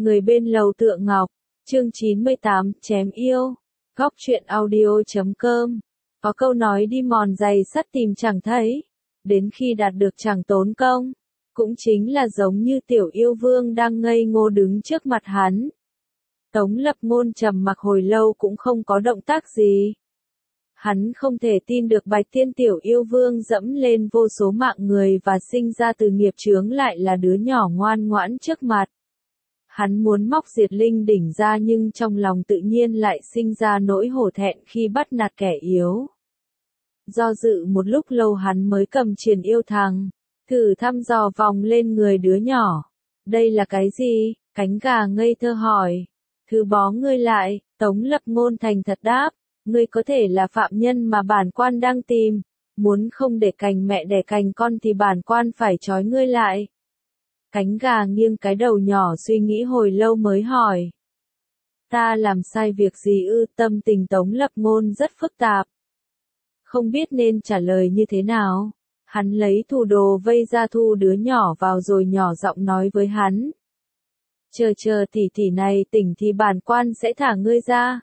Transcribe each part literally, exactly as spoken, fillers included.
Người bên lầu tựa ngọc, chương chín mươi tám, chém yêu. Góc truyện audio.com. Có câu nói đi mòn giày sắt tìm chẳng thấy, đến khi đạt được chẳng tốn công. Cũng chính là giống như tiểu yêu vương đang ngây ngô đứng trước mặt hắn. Tống Lập Ngôn trầm mặc hồi lâu cũng không có động tác gì. Hắn không thể tin được Bạch Tiên tiểu yêu vương dẫm lên vô số mạng người và sinh ra từ nghiệp chướng lại là đứa nhỏ ngoan ngoãn trước mặt. Hắn muốn móc diệt linh đỉnh ra nhưng trong lòng tự nhiên lại sinh ra nỗi hổ thẹn khi bắt nạt kẻ yếu. Do dự một lúc lâu hắn mới cầm triền yêu thằng, thử thăm dò vòng lên người đứa nhỏ. Đây là cái gì? Cánh gà ngây thơ hỏi. Thứ bó ngươi lại, Tống Lập Ngôn thành thật đáp. Ngươi có thể là phạm nhân mà bản quan đang tìm. Muốn không để cành mẹ đẻ cành con thì bản quan phải trói ngươi lại. Cánh gà nghiêng cái đầu nhỏ suy nghĩ hồi lâu mới hỏi. Ta làm sai việc gì ư? Tâm tình Tống Lập Ngôn rất phức tạp. Không biết nên trả lời như thế nào. Hắn lấy thủ đồ vây ra thu đứa nhỏ vào rồi nhỏ giọng nói với hắn. Chờ chờ tỷ tỷ này tỉnh thì bản quan sẽ thả ngươi ra.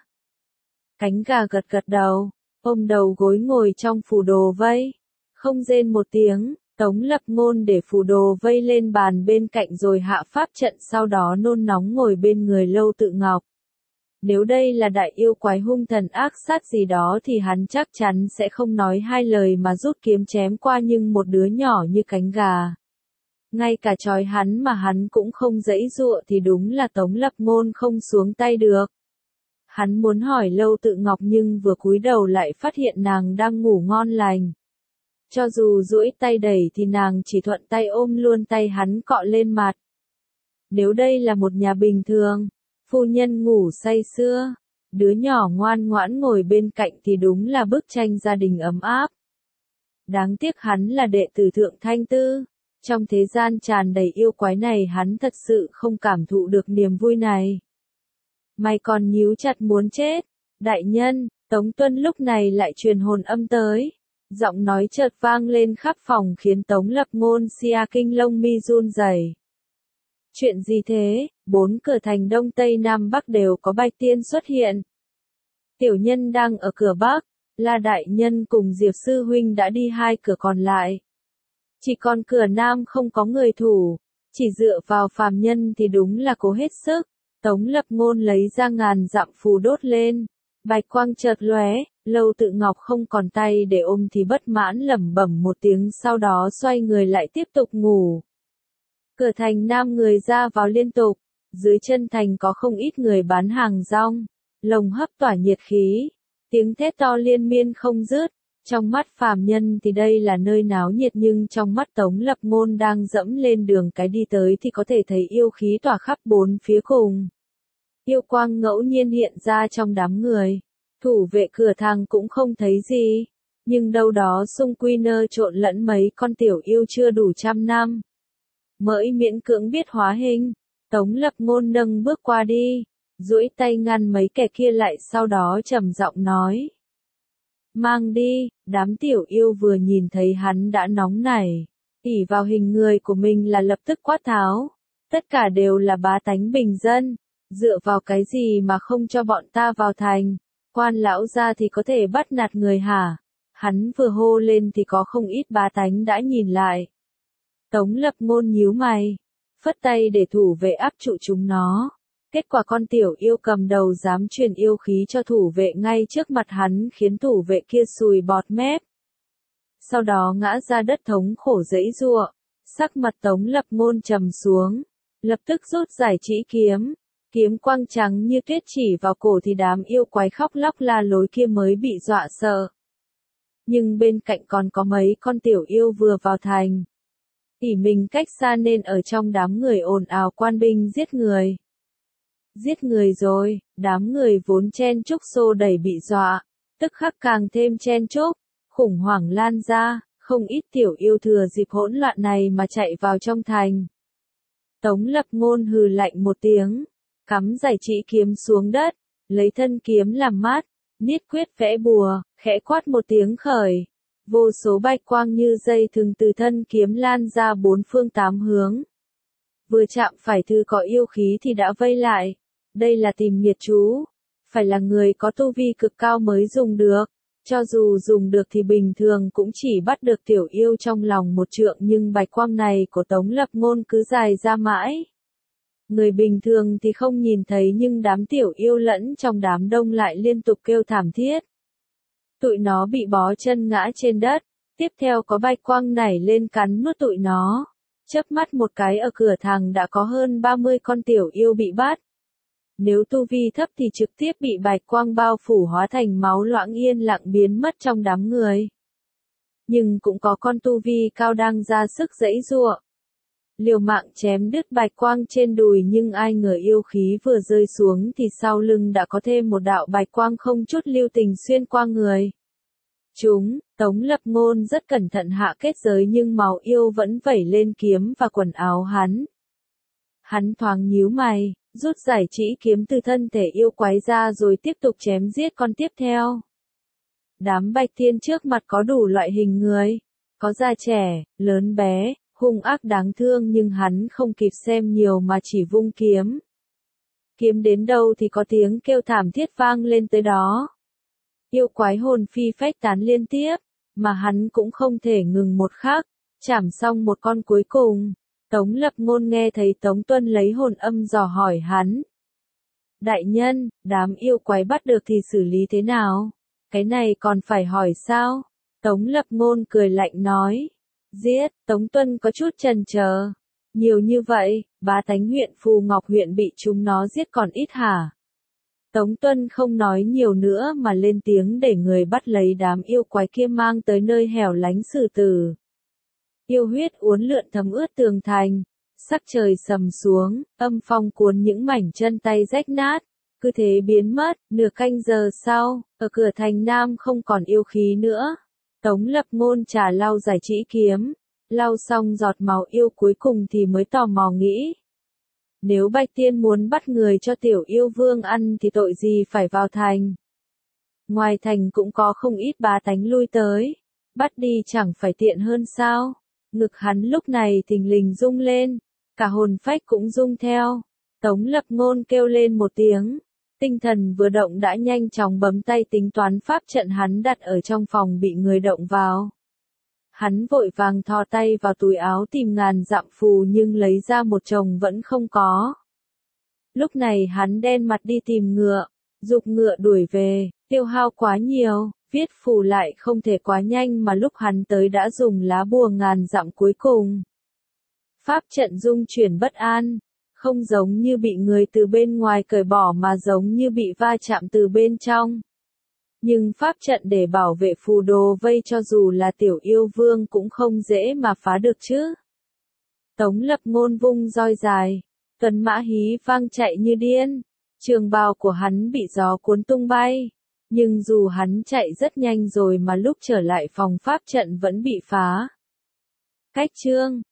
Cánh gà gật gật đầu, ôm đầu gối ngồi trong phù đồ vây. Không rên một tiếng, Tống Lập Ngôn để phù đồ vây lên bàn bên cạnh rồi hạ pháp trận sau đó nôn nóng ngồi bên người Lâu Tự Ngọc. Nếu đây là đại yêu quái hung thần ác sát gì đó thì hắn chắc chắn sẽ không nói hai lời mà rút kiếm chém qua, nhưng một đứa nhỏ như cánh gà. Ngay cả trói hắn mà hắn cũng không giãy giụa thì đúng là Tống Lập Ngôn không xuống tay được. Hắn muốn hỏi Lâu Tự Ngọc nhưng vừa cúi đầu lại phát hiện nàng đang ngủ ngon lành. Cho dù duỗi tay đẩy thì nàng chỉ thuận tay ôm luôn tay hắn cọ lên mặt. Nếu đây là một nhà bình thường, phu nhân ngủ say sưa, đứa nhỏ ngoan ngoãn ngồi bên cạnh thì đúng là bức tranh gia đình ấm áp. Đáng tiếc hắn là đệ tử Thượng Thanh Tư. Trong thế gian tràn đầy yêu quái này hắn thật sự không cảm thụ được niềm vui này. Mày còn nhíu chặt muốn chết. Đại nhân, Tống Tuân lúc này lại truyền hồn âm tới. Giọng nói chợt vang lên khắp phòng khiến Tống Lập Ngôn xia kinh lông mi run rẩy. Chuyện gì thế? Bốn cửa thành Đông Tây Nam Bắc đều có Bạch Tiên xuất hiện. Tiểu nhân đang ở cửa Bắc, La đại nhân cùng Diệp sư huynh đã đi hai cửa còn lại. Chỉ còn cửa Nam không có người thủ, chỉ dựa vào phàm nhân thì đúng là cố hết sức. Tống Lập Ngôn lấy ra ngàn dặm phù đốt lên, bạch quang chợt lóe, Lâu Tự Ngọc không còn tay để ôm thì bất mãn lẩm bẩm một tiếng, sau đó xoay người lại tiếp tục ngủ. Cửa thành Nam người ra vào liên tục, dưới chân thành có không ít người bán hàng rong, lồng hấp tỏa nhiệt khí, tiếng thét to liên miên không dứt. Trong mắt phàm nhân thì đây là nơi náo nhiệt nhưng trong mắt Tống Lập Ngôn đang dẫm lên đường cái đi tới thì có thể thấy yêu khí tỏa khắp bốn phía cùng. Yêu quang ngẫu nhiên hiện ra trong đám người. Thủ vệ cửa thang cũng không thấy gì. Nhưng đâu đó xung quy nơ trộn lẫn mấy con tiểu yêu chưa đủ trăm năm. Mới miễn cưỡng biết hóa hình. Tống Lập Ngôn nâng bước qua đi, duỗi tay ngăn mấy kẻ kia lại sau đó trầm giọng nói. Mang đi. Đám tiểu yêu vừa nhìn thấy hắn đã nóng nảy, ỷ vào hình người của mình là lập tức quát tháo. Tất cả đều là bá tánh bình dân, dựa vào cái gì mà không cho bọn ta vào thành, quan lão gia thì có thể bắt nạt người hả? Hắn vừa hô lên thì có không ít bá tánh đã nhìn lại. Tống Lập Ngôn nhíu mày, phất tay để thủ vệ áp trụ chúng nó. Kết quả con tiểu yêu cầm đầu dám truyền yêu khí cho thủ vệ ngay trước mặt hắn khiến thủ vệ kia sùi bọt mép. Sau đó ngã ra đất thống khổ giãy giụa, sắc mặt Tống Lập Ngôn trầm xuống, lập tức rút giải chỉ kiếm, kiếm quang trắng như tuyết chỉ vào cổ thì đám yêu quái khóc lóc la lối kia mới bị dọa sợ. Nhưng bên cạnh còn có mấy con tiểu yêu vừa vào thành. Ỷ mình cách xa nên ở trong đám người ồn ào quan binh giết người. Giết người rồi, đám người vốn chen chúc xô đẩy bị dọa, tức khắc càng thêm chen chúc, khủng hoảng lan ra, không ít tiểu yêu thừa dịp hỗn loạn này mà chạy vào trong thành. Tống Lập Ngôn hừ lạnh một tiếng, cắm giải chỉ kiếm xuống đất, lấy thân kiếm làm mát, niết quyết vẽ bùa, khẽ quát một tiếng khởi. Vô số bạch quang như dây thừng từ thân kiếm lan ra bốn phương tám hướng. Vừa chạm phải thư có yêu khí thì đã vây lại. Đây là tìm nghiệt chú. Phải là người có tu vi cực cao mới dùng được. Cho dù dùng được thì bình thường cũng chỉ bắt được tiểu yêu trong lòng một trượng, nhưng bạch quang này của Tống Lập Ngôn cứ dài ra mãi. Người bình thường thì không nhìn thấy, nhưng đám tiểu yêu lẫn trong đám đông lại liên tục kêu thảm thiết. Tụi nó bị bó chân ngã trên đất, tiếp theo có bạch quang nảy lên cắn nuốt tụi nó. Chớp mắt một cái ở cửa thang đã có hơn ba mươi con tiểu yêu bị bắt. Nếu tu vi thấp thì trực tiếp bị bạch quang bao phủ hóa thành máu loãng yên lặng biến mất trong đám người. Nhưng cũng có con tu vi cao đang ra sức giãy giụa. Liều mạng chém đứt bạch quang trên đùi, nhưng ai ngờ yêu khí vừa rơi xuống thì sau lưng đã có thêm một đạo bạch quang không chút lưu tình xuyên qua người. Chúng, Tống Lập Ngôn rất cẩn thận hạ kết giới, nhưng máu yêu vẫn vẩy lên kiếm và quần áo hắn. Hắn thoáng nhíu mày, rút giải chỉ kiếm từ thân thể yêu quái ra rồi tiếp tục chém giết con tiếp theo. Đám bạch thiên trước mặt có đủ loại hình người, có già trẻ, lớn bé, hung ác đáng thương, nhưng hắn không kịp xem nhiều mà chỉ vung kiếm. Kiếm đến đâu thì có tiếng kêu thảm thiết vang lên tới đó. Yêu quái hồn phi phách tán liên tiếp, mà hắn cũng không thể ngừng một khắc, chảm xong một con cuối cùng. Tống Lập Ngôn nghe thấy Tống Tuân lấy hồn âm dò hỏi hắn. Đại nhân, đám yêu quái bắt được thì xử lý thế nào? Cái này còn phải hỏi sao? Tống Lập Ngôn cười lạnh nói. Giết. Tống Tuân có chút chần chờ. Nhiều như vậy, Bá Tánh huyện Phù Ngọc huyện bị chúng nó giết còn ít hả? Tống Tuân không nói nhiều nữa mà lên tiếng để người bắt lấy đám yêu quái kia mang tới nơi hẻo lánh xử tử. Yêu huyết uốn lượn thấm ướt tường thành, sắc trời sầm xuống, âm phong cuốn những mảnh chân tay rách nát, cứ thế biến mất. Nửa canh giờ sau, ở cửa thành Nam không còn yêu khí nữa. Tống Lập Ngôn trà lau giải chỉ kiếm, lau xong giọt máu yêu cuối cùng thì mới tò mò nghĩ. Nếu Bạch Tiên muốn bắt người cho tiểu yêu vương ăn thì tội gì phải vào thành. Ngoài thành cũng có không ít bá tánh lui tới, bắt đi chẳng phải tiện hơn sao? Ngực hắn lúc này thình lình rung lên, cả hồn phách cũng rung theo. Tống Lập Ngôn kêu lên một tiếng, tinh thần vừa động đã nhanh chóng bấm tay tính toán pháp trận hắn đặt ở trong phòng bị người động vào. Hắn vội vàng thò tay vào túi áo tìm ngàn dặm phù, nhưng lấy ra một chồng vẫn không có. Lúc này hắn đen mặt đi tìm ngựa, giục ngựa đuổi về, tiêu hao quá nhiều, viết phù lại không thể quá nhanh, mà lúc hắn tới đã dùng lá bùa ngàn dặm cuối cùng. Pháp trận dung chuyển bất an, không giống như bị người từ bên ngoài cởi bỏ mà giống như bị va chạm từ bên trong. Nhưng pháp trận để bảo vệ phù đồ vây cho dù là tiểu yêu vương cũng không dễ mà phá được chứ. Tống Lập Ngôn vung roi dài, tuần mã hí vang chạy như điên, trường bào của hắn bị gió cuốn tung bay. Nhưng dù hắn chạy rất nhanh rồi mà lúc trở lại phòng pháp trận vẫn bị phá. Cách chương